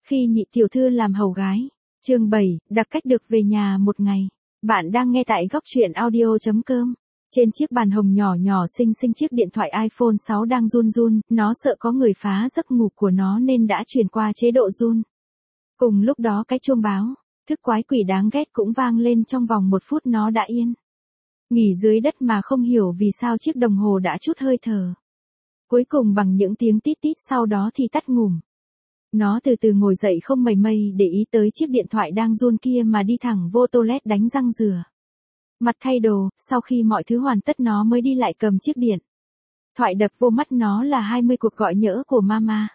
Khi nhị tiểu thư làm hầu gái. Chương 7, đặc cách được về nhà một ngày. Bạn đang nghe tại góc truyện audio.com. Trên chiếc bàn hồng nhỏ nhỏ xinh xinh chiếc điện thoại iPhone 6 đang run run, nó sợ có người phá giấc ngủ của nó nên đã chuyển qua chế độ run. Cùng lúc đó cái chuông báo, thức quái quỷ đáng ghét cũng vang lên trong vòng 1 phút nó đã yên. Nghỉ dưới đất mà không hiểu vì sao chiếc đồng hồ đã chút hơi thở. Cuối cùng bằng những tiếng tít tít sau đó thì tắt ngủm. Nó từ từ ngồi dậy không mảy may để ý tới chiếc điện thoại đang run kia mà đi thẳng vô toilet đánh răng rửa mặt thay đồ, sau khi mọi thứ hoàn tất nó mới đi lại cầm chiếc điện thoại đập vô mắt nó là 20 cuộc gọi nhỡ của mama.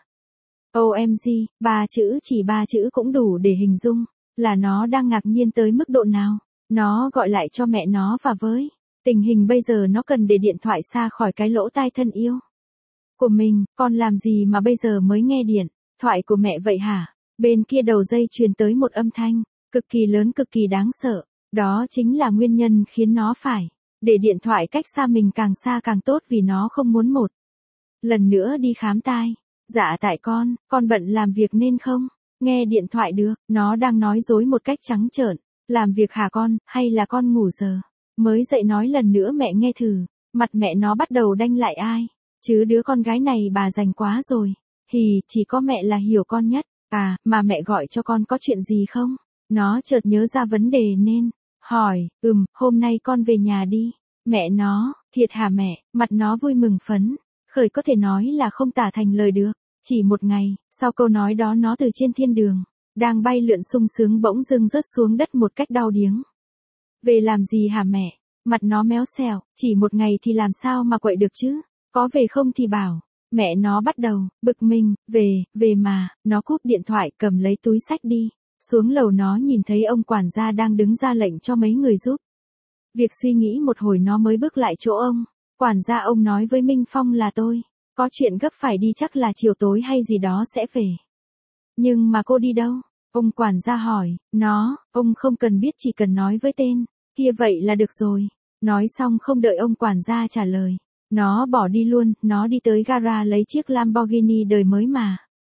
OMG, 3 chữ chỉ 3 chữ cũng đủ để hình dung là nó đang ngạc nhiên tới mức độ nào. Nó gọi lại cho mẹ nó và với tình hình bây giờ nó cần để điện thoại xa khỏi cái lỗ tai thân yêu của mình. Con làm gì mà bây giờ mới nghe điện thoại của mẹ vậy hả? Bên kia đầu dây truyền tới một âm thanh cực kỳ lớn, cực kỳ đáng sợ. Đó chính là nguyên nhân khiến nó phải để điện thoại cách xa mình càng xa càng tốt, vì nó không muốn một lần nữa đi khám tai. Dạ tại con bận làm việc nên không nghe điện thoại được. Nó đang nói dối một cách trắng trợn. Làm việc hả con, hay là con ngủ giờ mới dậy nói lần nữa mẹ nghe thử. Mặt mẹ nó bắt đầu đanh lại, ai chứ đứa con gái này bà rành quá rồi. Hì, chỉ có mẹ là hiểu con nhất. À, mà mẹ gọi cho con có chuyện gì không? Nó chợt nhớ ra vấn đề nên hỏi, hôm nay con về nhà đi. Mẹ nó, thiệt hả mẹ? Mặt nó vui mừng phấn khởi có thể nói là không tả thành lời được. Chỉ một ngày, sau câu nói đó nó từ trên thiên đường đang bay lượn sung sướng bỗng dưng rớt xuống đất một cách đau điếng. Về làm gì hả mẹ? Mặt nó méo xẹo, chỉ một ngày thì làm sao mà quậy được chứ? Có về không thì bảo. Mẹ nó bắt đầu bực mình, về mà. Nó cúp điện thoại cầm lấy túi xách đi. Xuống lầu nó nhìn thấy ông quản gia đang đứng ra lệnh cho mấy người giúp việc. Suy nghĩ một hồi nó mới bước lại chỗ ông quản gia. Ông nói với Minh Phong là tôi có chuyện gấp phải đi, chắc là chiều tối hay gì đó sẽ về. Nhưng mà cô đi đâu? Ông quản gia hỏi. Ông không cần biết, chỉ cần nói với tên kia vậy là được rồi. Nói xong không đợi ông quản gia trả lời, nó bỏ đi luôn. Nó đi tới gara lấy chiếc Lamborghini đời mới mà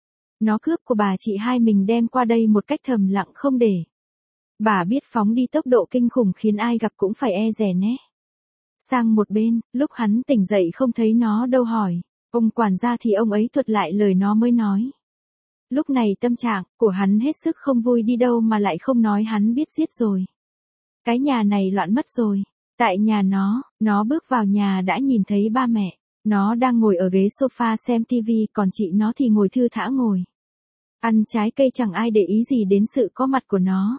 nó cướp của bà chị hai mình, đem qua đây một cách thầm lặng không để bà biết, phóng đi tốc độ kinh khủng khiến ai gặp cũng phải e dè né sang một bên. Lúc hắn tỉnh dậy không thấy nó đâu, hỏi ông quản gia thì ông ấy thuật lại lời nó mới nói. Lúc này tâm trạng của hắn hết sức không vui, đi đâu mà lại không nói, hắn biết giết rồi. Cái nhà này loạn mất rồi. Tại nhà nó bước vào nhà đã nhìn thấy ba mẹ. Nó đang ngồi ở ghế sofa xem tivi, còn chị nó thì ngồi thư thả ngồi ăn trái cây, chẳng ai để ý gì đến sự có mặt của nó.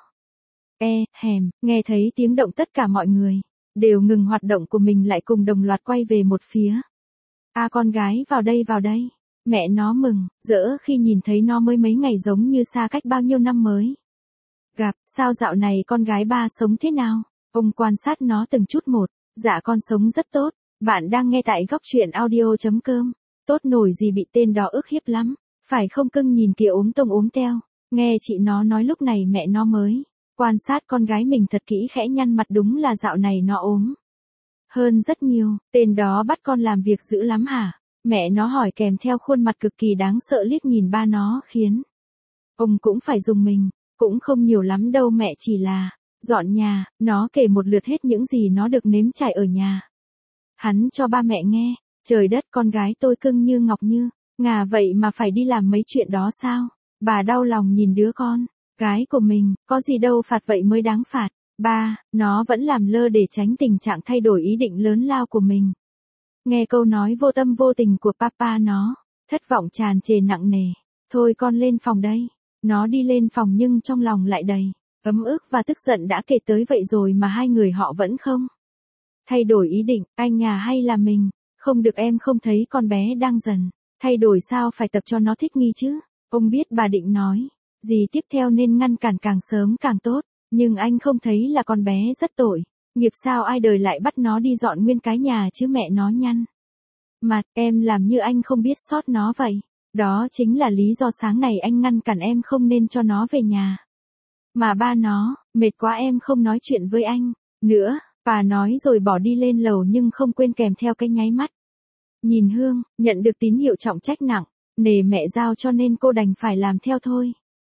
Nghe thấy tiếng động tất cả mọi người đều ngừng hoạt động của mình lại cùng đồng loạt quay về một phía. Con gái vào đây. Mẹ nó mừng rỡ khi nhìn thấy nó mới mấy ngày, giống như xa cách bao nhiêu năm mới gặp. Sao dạo này con gái ba sống thế nào? Ông quan sát nó từng chút một. Dạ con sống rất tốt. Bạn đang nghe tại góc truyện audio.com. Tốt nổi gì, bị tên đó ức hiếp lắm. Phải không cưng, nhìn kìa ốm tông ốm teo. Nghe chị nó nói lúc này mẹ nó mới quan sát con gái mình thật kỹ, khẽ nhăn mặt, đúng là dạo này nó ốm hơn rất nhiều. Tên đó bắt con làm việc dữ lắm hả? Mẹ nó hỏi kèm theo khuôn mặt cực kỳ đáng sợ liếc nhìn ba nó, khiến ông cũng phải dùng mình. Cũng không nhiều lắm đâu mẹ, chỉ là dọn nhà. Nó kể một lượt hết những gì nó được nếm trải ở nhà hắn cho ba mẹ nghe. Trời đất, con gái tôi cưng như ngọc như ngà vậy mà phải đi làm mấy chuyện đó sao? Bà đau lòng nhìn đứa con gái của mình. Có gì đâu, phạt vậy mới đáng phạt. Ba, nó vẫn làm lơ để tránh tình trạng thay đổi ý định lớn lao của mình. Nghe câu nói vô tâm vô tình của papa, nó thất vọng tràn trề nặng nề. Thôi con lên phòng đây. Nó đi lên phòng nhưng trong lòng lại đầy ấm ức và tức giận. Đã kể tới vậy rồi mà hai người họ vẫn không thay đổi ý định. Anh à, hay là mình không được? Em không thấy con bé đang dần thay đổi sao? Phải tập cho nó thích nghi chứ. Ông biết bà định nói gì tiếp theo nên ngăn cản càng sớm càng tốt. Nhưng anh không thấy là con bé rất tội nghiệp sao? Ai đời lại bắt nó đi dọn nguyên cái nhà chứ? Mẹ nó nhăn mặt. Em làm như anh không biết sót nó vậy. Đó chính là lý do sáng này anh ngăn cản em không nên cho nó về nhà. Mà ba nó mệt quá, em không nói chuyện với anh nữa. Bà nói rồi bỏ đi lên lầu, nhưng không quên kèm theo cái nháy mắt nhìn Hương. Nhận được tín hiệu trọng trách nặng nề mẹ giao cho nên cô đành phải làm theo thôi.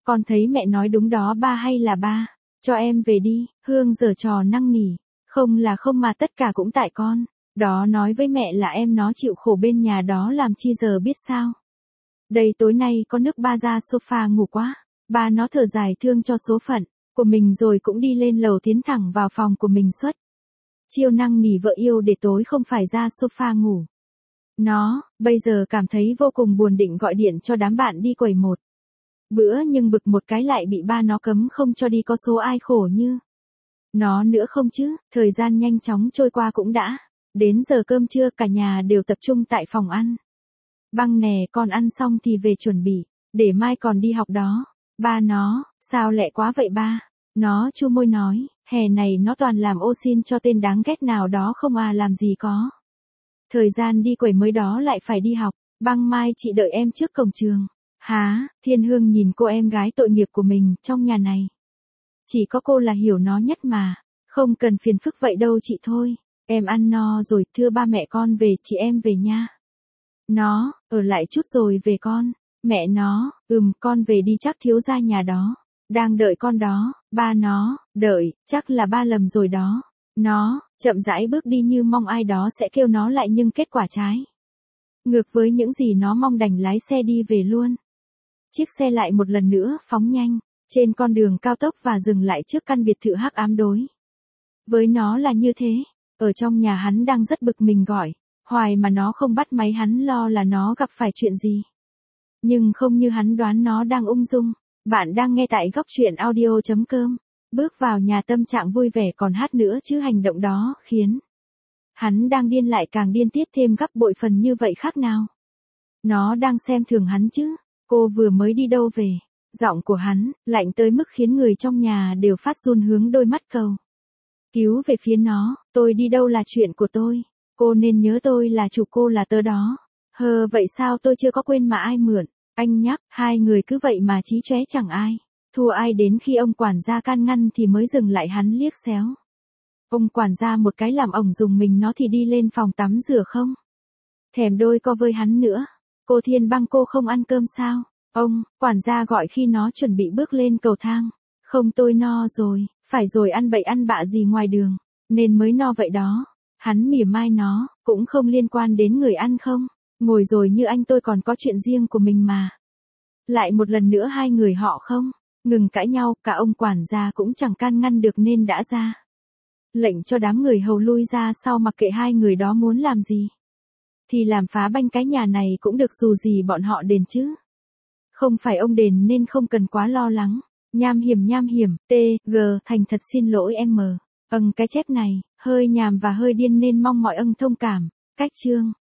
Con thấy mẹ nói đúng đó ba hay là ba? Cho em về đi, Hương giở trò năn nỉ. Không là không mà tất cả cũng tại con. Đó nói với mẹ là em nó chịu khổ bên nhà đó làm chi giờ biết sao. Đây tối nay có nước ba ra sofa ngủ quá. Ba nó thở dài thương cho số phận của mình rồi cũng đi lên lầu tiến thẳng vào phòng của mình suốt. Chiêu năng nỉ vợ yêu để tối không phải ra sofa ngủ. Nó, bây giờ cảm thấy vô cùng buồn định gọi điện cho đám bạn đi quẩy một bữa nhưng bực một cái lại bị ba nó cấm không cho đi có số ai khổ như nó nữa không chứ. Thời gian nhanh chóng trôi qua cũng đã đến giờ cơm trưa, cả nhà đều tập trung tại phòng ăn. Băng nè, con ăn xong thì về chuẩn bị, để mai còn đi học đó. Ba nó, sao lẹ quá vậy ba? Nó chu môi nói, hè này nó toàn làm ô xin cho tên đáng ghét nào đó không à, làm gì có. Thời gian đi quẩy mới đó lại phải đi học. Băng mai chị đợi em trước cổng trường. Hả? Thiên Hương nhìn cô em gái tội nghiệp của mình trong nhà này. Chỉ có cô là hiểu nó nhất mà. Không cần phiền phức vậy đâu chị thôi. Em ăn no rồi, thưa ba mẹ con về, chị em về nha. Nó, ở lại chút rồi về con. Mẹ nó, con về đi, chắc thiếu gia nhà đó đang đợi con đó. Ba nó, đợi, chắc là ba lầm rồi đó. Nó, chậm rãi bước đi như mong ai đó sẽ kêu nó lại nhưng kết quả trái ngược với những gì nó mong, đành lái xe đi về luôn. Chiếc xe lại một lần nữa phóng nhanh trên con đường cao tốc và dừng lại trước căn biệt thự hắc ám đối. Với nó là như thế, ở trong nhà hắn đang rất bực mình gọi hoài mà nó không bắt máy, hắn lo là nó gặp phải chuyện gì. Nhưng không như hắn đoán, nó đang ung dung. Bạn đang nghe tại góc truyện audio.com. Bước vào nhà tâm trạng vui vẻ còn hát nữa chứ, hành động đó khiến hắn đang điên lại càng điên tiết thêm gấp bội phần như vậy khác nào. Nó đang xem thường hắn chứ. Cô vừa mới đi đâu về? Giọng của hắn lạnh tới mức khiến người trong nhà đều phát run, hướng đôi mắt cầu cứu về phía nó. Tôi đi đâu là chuyện của tôi. Cô nên nhớ tôi là chủ, cô là tớ đó. Vậy sao tôi chưa có quên mà ai mượn? Anh nhắc, hai người cứ vậy mà chí chóe chẳng ai thua ai, đến khi ông quản gia can ngăn thì mới dừng lại. Hắn liếc xéo ông quản gia một cái làm ổng dùng mình, nó thì đi lên phòng tắm rửa không thèm đôi co với hắn nữa. Cô Thiên Băng, cô không ăn cơm sao? Ông quản gia gọi khi nó chuẩn bị bước lên cầu thang. Không, tôi no rồi. Phải rồi, ăn bậy ăn bạ gì ngoài đường nên mới no vậy đó. Hắn mỉa mai nó, cũng không liên quan đến người ăn không. Ngồi rồi như anh, tôi còn có chuyện riêng của mình mà. Lại một lần nữa hai người họ không ngừng cãi nhau, cả ông quản gia cũng chẳng can ngăn được nên đã ra lệnh cho đám người hầu lui ra sau, mặc kệ hai người đó muốn làm gì thì làm, phá banh cái nhà này cũng được, dù gì bọn họ đền chứ. Không phải ông đền nên không cần quá lo lắng. Nham hiểm, G, thành thật xin lỗi em. Cái chép này hơi nhàm và hơi điên nên mong mọi ân thông cảm. Cách chương